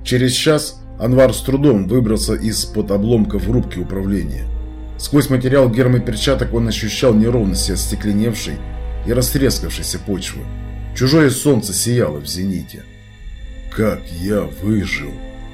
Через час Анвар с трудом выбрался из-под обломков рубки управления. Сквозь материал гермоперчаток он ощущал неровности остекленевшей и растрескавшейся почвы. Чужое солнце сияло в зените. Как я выжил?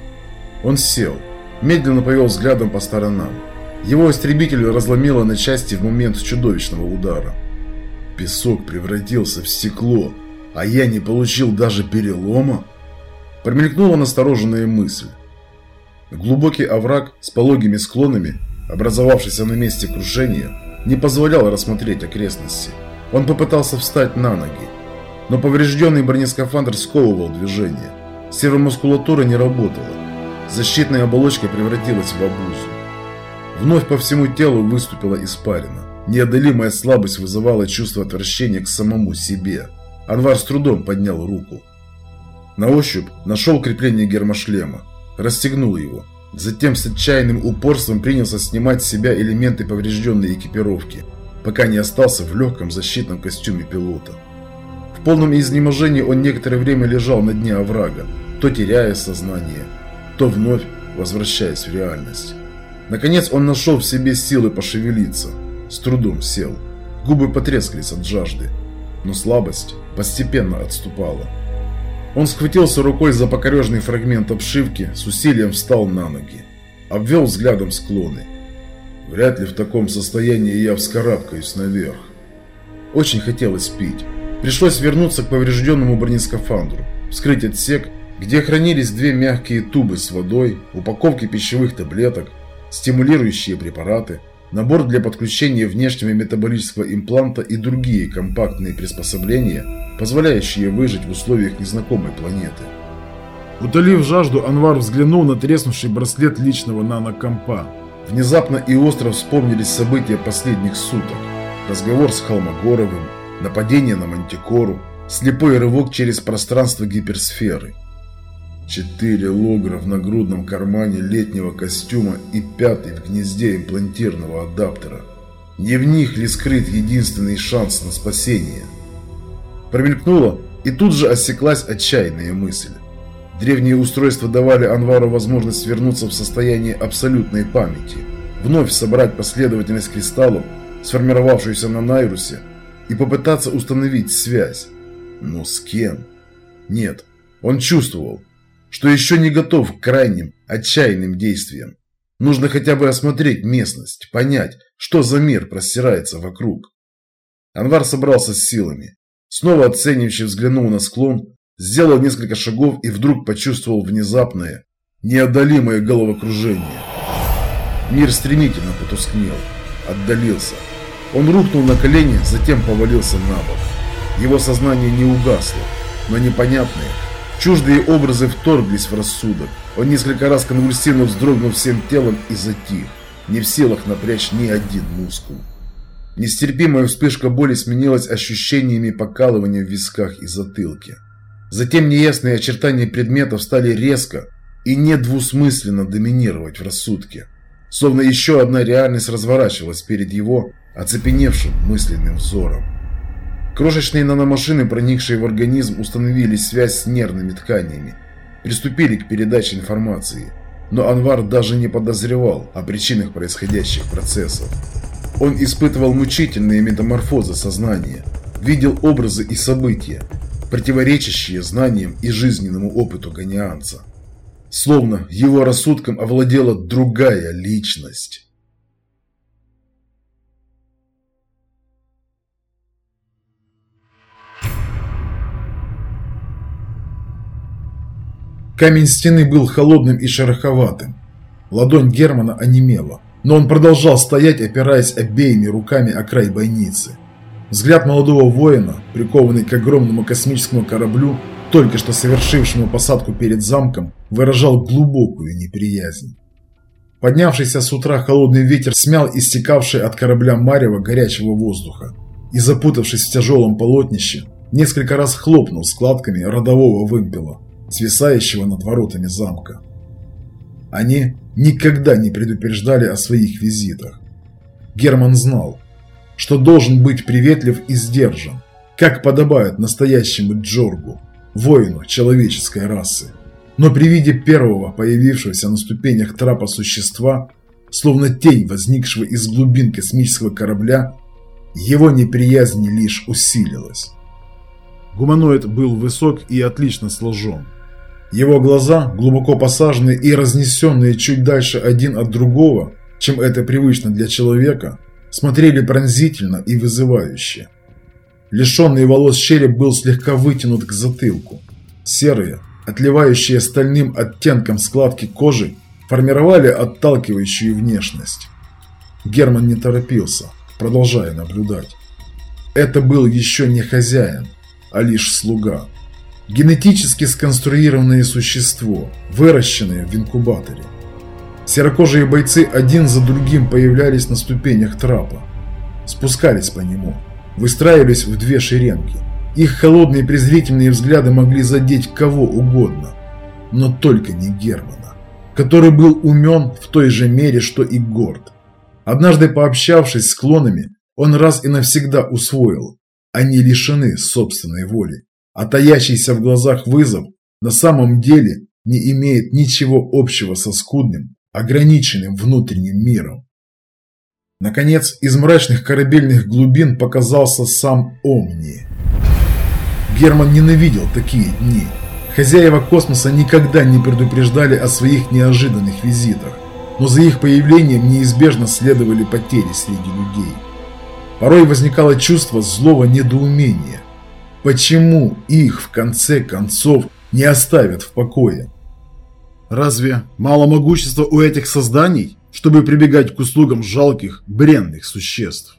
Он сел, медленно повел взглядом по сторонам. Его истребитель разломило на части в момент чудовищного удара. Песок превратился в стекло, а я не получил даже перелома? Промелькнула настороженная мысль. Глубокий овраг с пологими склонами, образовавшийся на месте крушения, не позволял рассмотреть окрестности. Он попытался встать на ноги, но поврежденный бронескафандр сковывал движение. Сервомускулатура не работала. Защитная оболочка превратилась в обузу. Вновь по всему телу выступила испарина. Неодолимая слабость вызывала чувство отвращения к самому себе. Анвар с трудом поднял руку. На ощупь нашел крепление гермошлема, расстегнул его. Затем с отчаянным упорством принялся снимать с себя элементы поврежденной экипировки, пока не остался в легком защитном костюме пилота. В полном изнеможении он некоторое время лежал на дне оврага, то теряя сознание, то вновь возвращаясь в реальность. Наконец он нашел в себе силы пошевелиться, с трудом сел. Губы потрескались от жажды, но слабость постепенно отступала. Он схватился рукой за покорежный фрагмент обшивки, с усилием встал на ноги, обвел взглядом склоны. Вряд ли в таком состоянии я вскарабкаюсь наверх. Очень хотелось пить. Пришлось вернуться к поврежденному бронескафандру, вскрыть отсек, где хранились две мягкие тубы с водой, упаковки пищевых таблеток, стимулирующие препараты, набор для подключения внешнего метаболического импланта и другие компактные приспособления, позволяющие выжить в условиях незнакомой планеты. Утолив жажду, Анвар взглянул на треснувший браслет личного нанокомпа. Внезапно и остро вспомнились события последних суток. Разговор с Холмогоровым, нападение на Мантикору, слепой рывок через пространство гиперсферы. 4 логра в нагрудном кармане летнего костюма и 5-й в гнезде имплантированного адаптера. Не в них ли скрыт единственный шанс на спасение? Промелькнула и тут же осеклась отчаянная мысль. Древние устройства давали Анвару возможность вернуться в состояние абсолютной памяти, вновь собрать последовательность кристаллов, сформировавшуюся на Найрусе, и попытаться установить связь. Но с кем? Нет, он чувствовал, что еще не готов к крайним, отчаянным действиям. Нужно хотя бы осмотреть местность, понять, что за мир простирается вокруг. Анвар собрался с силами, снова оценивающе взглянул на склон, сделал несколько шагов и вдруг почувствовал внезапное, неодолимое головокружение. Мир стремительно потускнел, отдалился. Он рухнул на колени, затем повалился на бок. Его сознание не угасло, но непонятные, чуждые образы вторглись в рассудок. Он несколько раз конвульсивно вздрогнул всем телом и затих, не в силах напрячь ни один мускул. Нестерпимая вспышка боли сменилась ощущениями покалывания в висках и затылке. Затем неясные очертания предметов стали резко и недвусмысленно доминировать в рассудке. Словно еще одна реальность разворачивалась перед его оцепеневшим мысленным взором. Крошечные наномашины, проникшие в организм, установили связь с нервными тканями, приступили к передаче информации, но Анвар даже не подозревал о причинах происходящих процессов. Он испытывал мучительные метаморфозы сознания, видел образы и события, противоречащие знаниям и жизненному опыту ганианца. Словно его рассудком овладела другая личность. Камень стены был холодным и шероховатым. Ладонь Германа онемела, но он продолжал стоять, опираясь обеими руками о край бойницы. Взгляд молодого воина, прикованный к огромному космическому кораблю, только что совершившему посадку перед замком, выражал глубокую неприязнь. Поднявшийся с утра холодный ветер смял истекавшее от корабля марево горячего воздуха и, запутавшись в тяжелом полотнище, несколько раз хлопнул складками родового вымпела, свисающего над воротами замка. Они никогда не предупреждали о своих визитах. Герман знал, что должен быть приветлив и сдержан, как подобает настоящему Джоргу, воину человеческой расы. Но при виде первого появившегося на ступенях трапа существа, словно тень, возникшего из глубин космического корабля, его неприязнь лишь усилилась. Гуманоид был высок и отлично сложен. Его глаза, глубоко посаженные и разнесенные чуть дальше один от другого, чем это привычно для человека, смотрели пронзительно и вызывающе. Лишенный волос череп был слегка вытянут к затылку. Серые, отливающие стальным оттенком складки кожи, формировали отталкивающую внешность. Герман не торопился, продолжая наблюдать. Это был еще не хозяин, а лишь слуга. Генетически сконструированное существо, выращенное в инкубаторе. Серокожие бойцы один за другим появлялись на ступенях трапа. Спускались по нему, выстраивались в две шеренги. Их холодные презрительные взгляды могли задеть кого угодно, но только не Германа, который был умен в той же мере, что и горд. Однажды пообщавшись с клонами, он раз и навсегда усвоил: они лишены собственной воли, а таящийся в глазах вызов на самом деле не имеет ничего общего со скудным, ограниченным внутренним миром. Наконец, из мрачных корабельных глубин показался сам Омни. Герман ненавидел такие дни. Хозяева космоса никогда не предупреждали о своих неожиданных визитах, но за их появлением неизбежно следовали потери среди людей. Порой возникало чувство злого недоумения. Почему их, в конце концов, не оставят в покое? Разве мало могущества у этих созданий, чтобы прибегать к услугам жалких, бренных существ?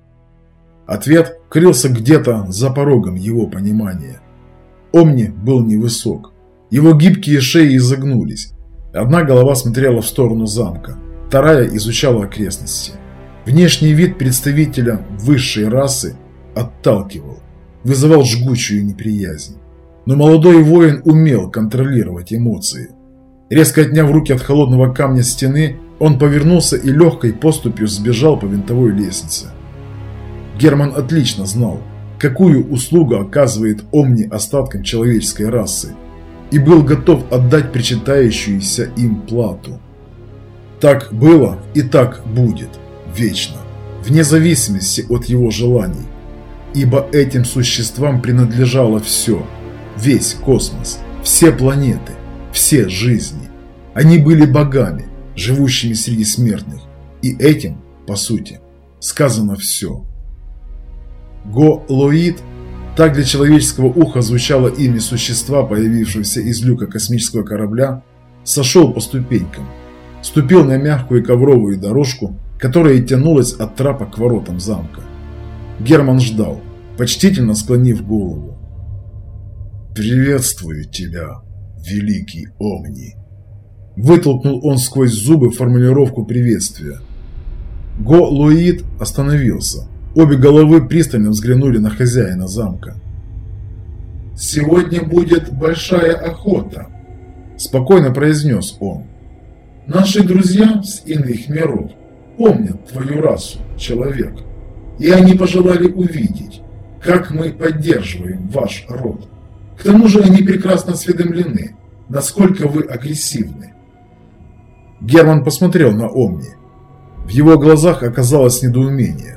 Ответ крылся где-то за порогом его понимания. Омни был невысок. Его гибкие шеи изогнулись. Одна голова смотрела в сторону замка, вторая изучала окрестности. Внешний вид представителя высшей расы отталкивал, вызывал жгучую неприязнь. Но молодой воин умел контролировать эмоции. Резко отняв руки от холодного камня стены, он повернулся и легкой поступью сбежал по винтовой лестнице. Герман отлично знал, какую услугу оказывает Омни остаткам человеческой расы, и был готов отдать причитающуюся им плату. Так было и так будет, вечно, вне зависимости от его желаний, ибо этим существам принадлежало все, весь космос, все планеты, все жизни. Они были богами, живущими среди смертных, и этим, по сути, сказано все. Го-Лоид, так для человеческого уха звучало имя существа, появившегося из люка космического корабля, сошел по ступенькам, ступил на мягкую ковровую дорожку, которая тянулась от трапа к воротам замка. Герман ждал, почтительно склонив голову. «Приветствую тебя, великий Омни!» Вытолкнул он сквозь зубы формулировку приветствия. Го-Лоид остановился. Обе головы пристально взглянули на хозяина замка. «Сегодня будет большая охота», – спокойно произнес он. «Наши друзья с иных миров помнят твою расу, человек, и они пожелали увидеть, как мы поддерживаем ваш род. К тому же они прекрасно осведомлены, насколько вы агрессивны». Герман посмотрел на Омни. В его глазах оказалось недоумение.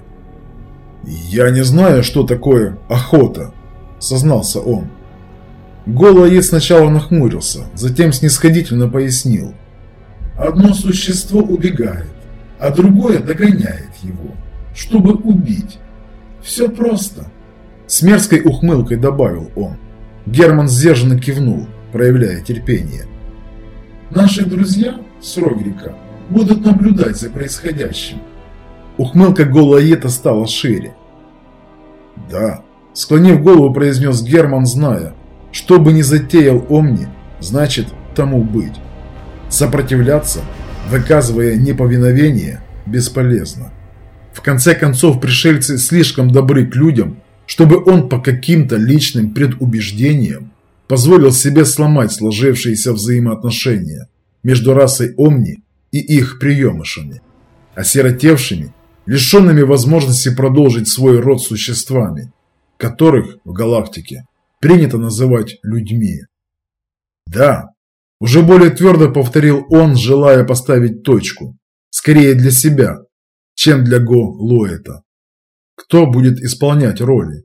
«Я не знаю, что такое охота», – сознался он. Го-Лоид сначала нахмурился, затем снисходительно пояснил. «Одно существо убегает, а другое догоняет его, чтобы убить. Все просто». С мерзкой ухмылкой добавил он. Герман сдержанно кивнул, проявляя терпение. «Наши друзья с Рогрика будут наблюдать за происходящим». Ухмылка Го-Лоида стала шире. «Да», – склонив голову, произнес Герман, зная, что бы ни затеял Омни, значит тому быть. Сопротивляться, выказывая неповиновение, бесполезно. В конце концов, пришельцы слишком добры к людям, чтобы он по каким-то личным предубеждениям позволил себе сломать сложившиеся взаимоотношения между расой Омни и их приемышами, осиротевшими, лишенными возможности продолжить свой род существами, которых в галактике принято называть людьми. Да, Уже более твердо повторил он, желая поставить точку. Скорее для себя, чем для Голоэта. Кто будет исполнять роли?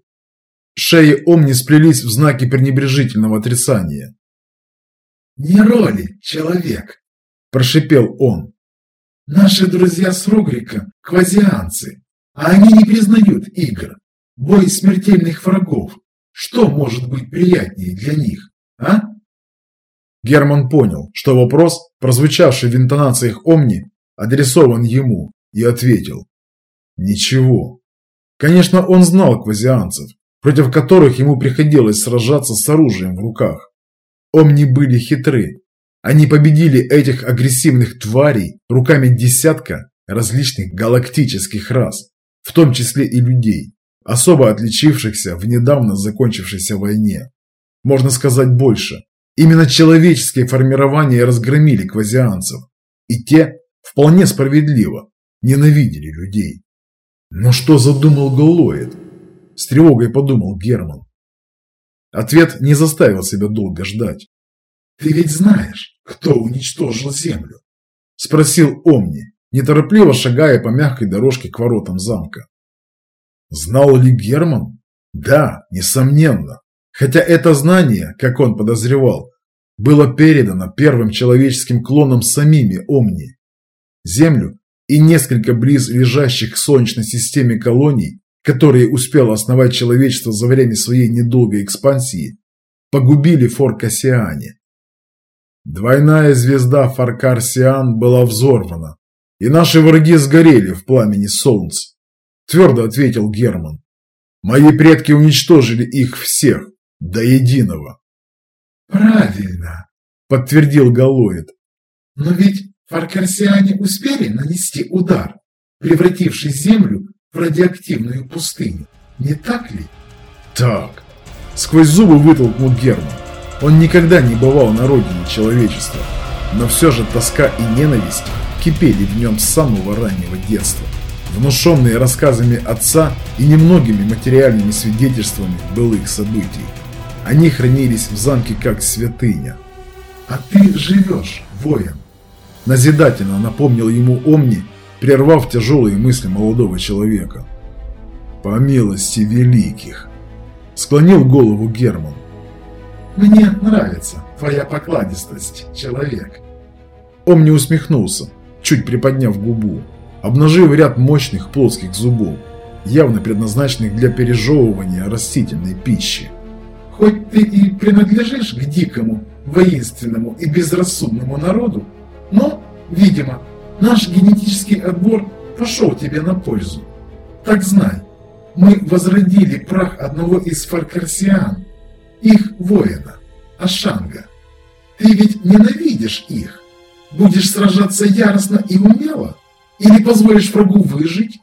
Шеи Омни сплелись в знаки пренебрежительного отрицания. «Не роли, человек!» – прошипел он. «Наши друзья с Ругрика – квазианцы, а они не признают игр. Бой смертельных врагов. Что может быть приятнее для них, а?» Герман понял, что вопрос, прозвучавший в интонациях Омни, адресован ему, и ответил. Ничего. Конечно, он знал квазианцев, против которых ему приходилось сражаться с оружием в руках. Омни были хитры. Они победили этих агрессивных тварей руками десятка различных галактических рас, в том числе и людей, особо отличившихся в недавно закончившейся войне. Можно сказать больше. Именно человеческие формирования разгромили квазианцев, и те, вполне справедливо, ненавидели людей. Но что задумал Голоэт? С тревогой подумал Герман. Ответ не заставил себя долго ждать. «Ты ведь знаешь, кто уничтожил Землю?» – спросил Омни, неторопливо шагая по мягкой дорожке к воротам замка. Знал ли Герман? Да, несомненно. Хотя это знание, как он подозревал, было передано первым человеческим клонам самими Омни. Землю и несколько близ лежащих к Солнечной системе колоний, которые успело основать человечество за время своей недолгой экспансии, погубили Фор-Кассиане. Двойная звезда Фор-Кассиан была взорвана, и наши враги сгорели в пламени солнца, твердо ответил Герман. Мои предки уничтожили их всех, до единого. Правильно, подтвердил Голоэт. Но ведь Фор-Кассиане успели нанести удар, превративший Землю в радиоактивную пустыню, не так ли? Так, сквозь зубы вытолкнул Герман. Он никогда не бывал на родине человечества, но все же тоска и ненависть кипели в нем с самого раннего детства, внушенные рассказами отца и немногими материальными свидетельствами былых событий. Они хранились в замке как святыня. «А ты живешь, воин!» Назидательно напомнил ему Омни, прервав тяжелые мысли молодого человека. «По милости великих!» Склонил голову Герман. «Мне нравится твоя покладистость, человек!» Омни усмехнулся, чуть приподняв губу, обнажив ряд мощных плоских зубов, явно предназначенных для пережевывания растительной пищи. «Хоть ты и принадлежишь к дикому, воинственному и безрассудному народу, но, видимо, наш генетический отбор пошел тебе на пользу. Так знай, мы возродили прах одного из Фор-Кассиан, их воина, Ашанга. Ты ведь ненавидишь их. Будешь сражаться яростно и умело? Или позволишь врагу выжить?»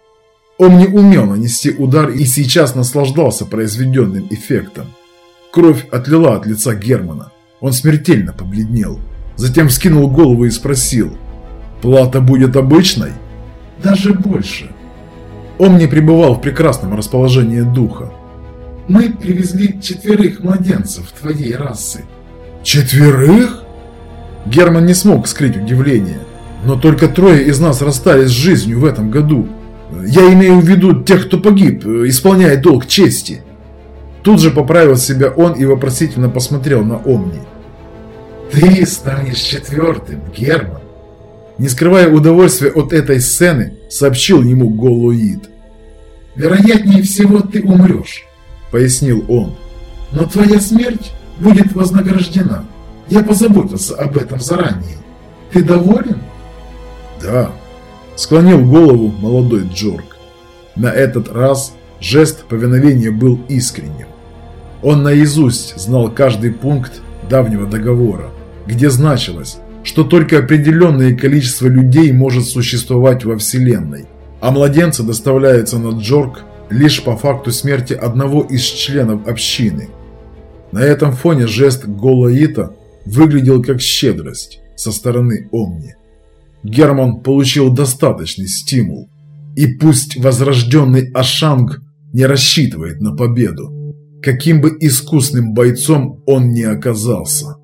Он не умел нанести удар и сейчас наслаждался произведенным эффектом. Кровь отлила от лица Германа. Он смертельно побледнел. Затем вскинул голову и спросил: «Плата будет обычной?» «Даже больше». Он не пребывал в прекрасном расположении духа. «Мы привезли 4 младенцев твоей расы». 4? Герман не смог скрыть удивление. «Но только 3 из нас расстались с жизнью в этом году. Я имею в виду тех, кто погиб, исполняя долг чести». Тут же поправил себя он и вопросительно посмотрел на Омни. «Ты станешь 4-м, Герман!» Не скрывая удовольствия от этой сцены, сообщил ему Голоэт. «Вероятнее всего ты умрешь», — пояснил он. «Но твоя смерть будет вознаграждена. Я позаботился об этом заранее. Ты доволен?» «Да», — склонил голову молодой Джорк. На этот раз жест повиновения был искренним. Он наизусть знал каждый пункт давнего договора, где значилось, что только определенное количество людей может существовать во Вселенной, а младенцы доставляются на Джорк лишь по факту смерти одного из членов общины. На этом фоне жест Голоэта выглядел как щедрость со стороны Омни. Герман получил достаточный стимул, и пусть возрожденный Ашанг не рассчитывает на победу, каким бы искусным бойцом он ни оказался.